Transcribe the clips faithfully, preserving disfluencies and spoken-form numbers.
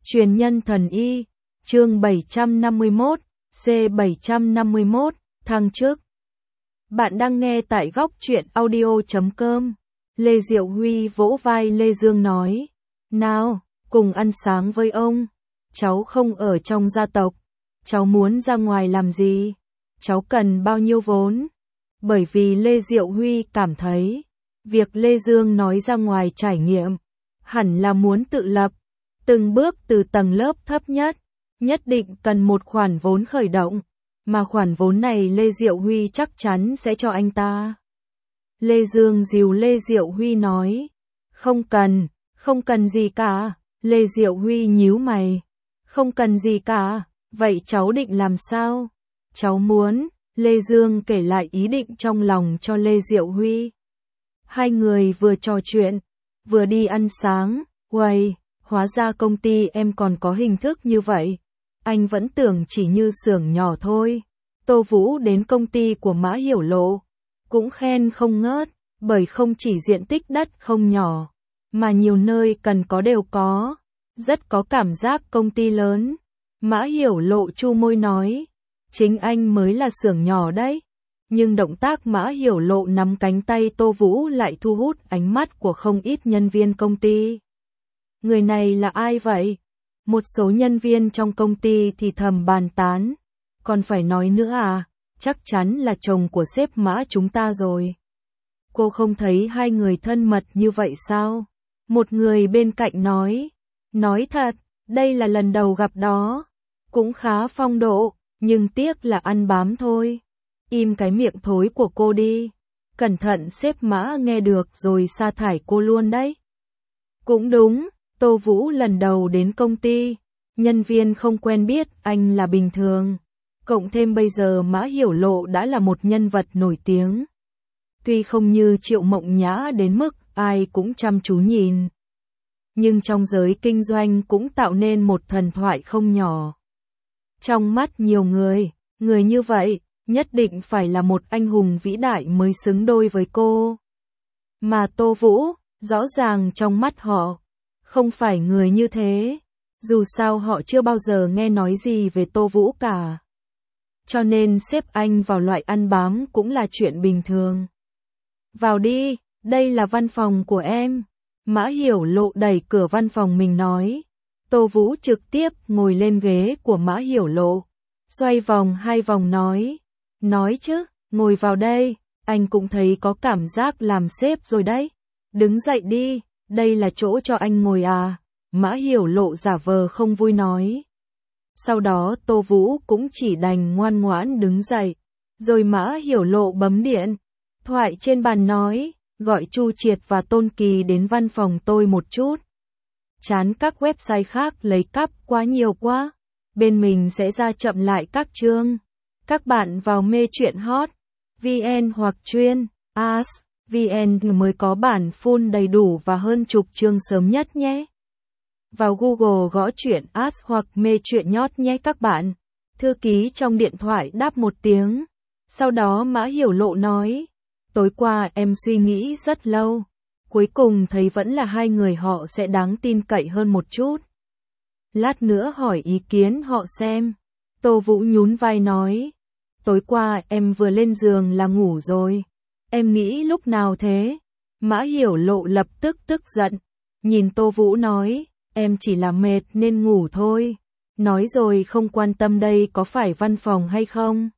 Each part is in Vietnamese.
Truyền nhân thần y, chương bảy trăm năm mươi mốt, C bảy trăm năm mươi mốt, thăng chức. Bạn đang nghe tại góc truyện audio chấm com. Lê Diệu Huy vỗ vai Lê Dương nói, nào, cùng ăn sáng với ông. Cháu không ở trong gia tộc, cháu muốn ra ngoài làm gì? Cháu cần bao nhiêu vốn? Bởi vì Lê Diệu Huy cảm thấy, việc Lê Dương nói ra ngoài trải nghiệm, hẳn là muốn tự lập, từng bước từ tầng lớp thấp nhất, nhất định cần một khoản vốn khởi động, mà khoản vốn này Lê Diệu Huy chắc chắn sẽ cho anh ta. Lê Dương dìu Lê Diệu Huy nói, không cần, không cần gì cả. Lê Diệu Huy nhíu mày, không cần gì cả, vậy cháu định làm sao? Cháu muốn, Lê Dương kể lại ý định trong lòng cho Lê Diệu Huy. Hai người vừa trò chuyện, vừa đi ăn sáng, uầy, hóa ra công ty em còn có hình thức như vậy. Anh vẫn tưởng chỉ như xưởng nhỏ thôi. Tô Vũ đến công ty của Mã Hiểu Lộ, cũng khen không ngớt, bởi không chỉ diện tích đất không nhỏ, mà nhiều nơi cần có đều có, rất có cảm giác công ty lớn. Mã Hiểu Lộ chu môi nói, chính anh mới là xưởng nhỏ đấy. Nhưng động tác Mã Hiểu Lộ nắm cánh tay Tô Vũ lại thu hút ánh mắt của không ít nhân viên công ty. Người này là ai vậy? Một số nhân viên trong công ty thì thầm bàn tán. Còn phải nói nữa à? Chắc chắn là chồng của sếp Mã chúng ta rồi. Cô không thấy hai người thân mật như vậy sao? Một người bên cạnh nói. Nói thật, đây là lần đầu gặp đó. Cũng khá phong độ, nhưng tiếc là ăn bám thôi. Im cái miệng thối của cô đi. Cẩn thận sếp Mã nghe được rồi sa thải cô luôn đấy. Cũng đúng, Tô Vũ lần đầu đến công ty. Nhân viên không quen biết anh là bình thường. Cộng thêm bây giờ Mã Hiểu Lộ đã là một nhân vật nổi tiếng. Tuy không như Triệu Mộng Nhã đến mức ai cũng chăm chú nhìn. Nhưng trong giới kinh doanh cũng tạo nên một thần thoại không nhỏ. Trong mắt nhiều người, người như vậy, nhất định phải là một anh hùng vĩ đại mới xứng đôi với cô. Mà Tô Vũ, rõ ràng trong mắt họ, không phải người như thế. Dù sao họ chưa bao giờ nghe nói gì về Tô Vũ cả. Cho nên xếp anh vào loại ăn bám cũng là chuyện bình thường. Vào đi, đây là văn phòng của em. Mã Hiểu Lộ đẩy cửa văn phòng mình nói. Tô Vũ trực tiếp ngồi lên ghế của Mã Hiểu Lộ. Xoay vòng hai vòng nói. Nói chứ, ngồi vào đây, anh cũng thấy có cảm giác làm sếp rồi đấy. Đứng dậy đi, đây là chỗ cho anh ngồi à. Mã Hiểu Lộ giả vờ không vui nói. Sau đó Tô Vũ cũng chỉ đành ngoan ngoãn đứng dậy. Rồi Mã Hiểu Lộ bấm điện thoại trên bàn nói, gọi Chu Triệt và Tôn Kỳ đến văn phòng tôi một chút. Chán các website khác lấy cắp quá nhiều quá. Bên mình sẽ ra chậm lại các chương. Các bạn vào mê truyện hot vê en hoặc chuyên as vê en mới có bản full đầy đủ và hơn chục chương sớm nhất nhé. Vào Google gõ truyện as hoặc mê truyện nhót nhé các bạn. Thư ký trong điện thoại đáp một tiếng. Sau đó Mã Hiểu Lộ nói, tối qua em suy nghĩ rất lâu. Cuối cùng thấy vẫn là hai người họ sẽ đáng tin cậy hơn một chút. Lát nữa hỏi ý kiến họ xem. Tô Vũ nhún vai nói, tối qua em vừa lên giường là ngủ rồi. Em nghĩ lúc nào thế? Mã Hiểu Lộ lập tức tức giận. Nhìn Tô Vũ nói, em chỉ là mệt nên ngủ thôi. Nói rồi không quan tâm đây có phải văn phòng hay không.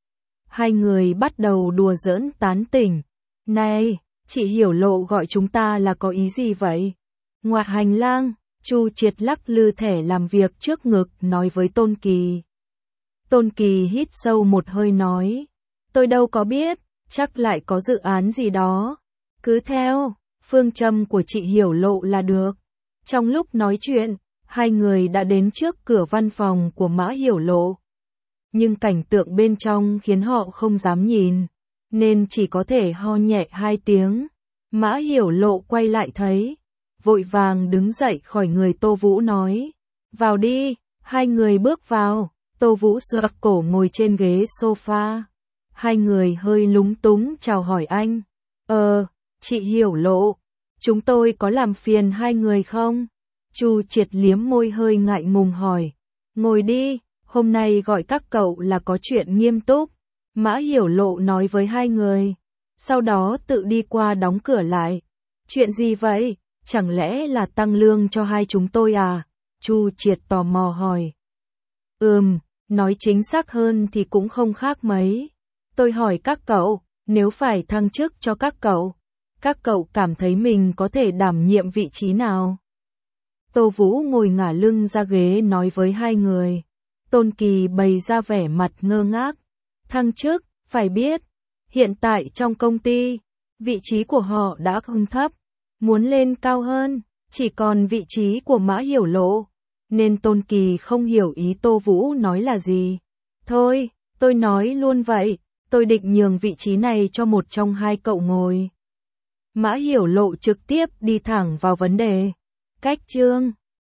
Hai người bắt đầu đùa giỡn tán tỉnh. Này, chị Hiểu Lộ gọi chúng ta là có ý gì vậy? Ngoài hành lang, Chu Triệt lắc lư thẻ làm việc trước ngực nói với Tôn Kỳ. Tôn Kỳ hít sâu một hơi nói, tôi đâu có biết, chắc lại có dự án gì đó. Cứ theo phương châm của chị Hiểu Lộ là được. Trong lúc nói chuyện, hai người đã đến trước cửa văn phòng của Mã Hiểu Lộ. Nhưng cảnh tượng bên trong khiến họ không dám nhìn, nên chỉ có thể ho nhẹ hai tiếng. Mã Hiểu Lộ quay lại thấy, vội vàng đứng dậy khỏi người Tô Vũ nói, vào đi. Hai người bước vào, Tô Vũ xoạc cổ ngồi trên ghế sofa. Hai người hơi lúng túng chào hỏi anh. Ờ, chị Hiểu Lộ, chúng tôi có làm phiền hai người không? Chu Triệt liếm môi hơi ngại ngùng hỏi. Ngồi đi, hôm nay gọi các cậu là có chuyện nghiêm túc. Mã Hiểu Lộ nói với hai người. Sau đó tự đi qua đóng cửa lại. Chuyện gì vậy? Chẳng lẽ là tăng lương cho hai chúng tôi à? Chu Triệt tò mò hỏi. Ừm, nói chính xác hơn thì cũng không khác mấy. Tôi hỏi các cậu, nếu phải thăng chức cho các cậu, các cậu cảm thấy mình có thể đảm nhiệm vị trí nào? Tô Vũ ngồi ngả lưng ra ghế nói với hai người. Tôn Kỳ bày ra vẻ mặt ngơ ngác. Thăng chức, phải biết, hiện tại trong công ty, vị trí của họ đã không thấp, muốn lên cao hơn, chỉ còn vị trí của Mã Hiểu Lộ, nên Tôn Kỳ không hiểu ý Tô Vũ nói là gì. Thôi, tôi nói luôn vậy, tôi định nhường vị trí này cho một trong hai cậu ngồi. Mã Hiểu Lộ trực tiếp đi thẳng vào vấn đề. Cách chương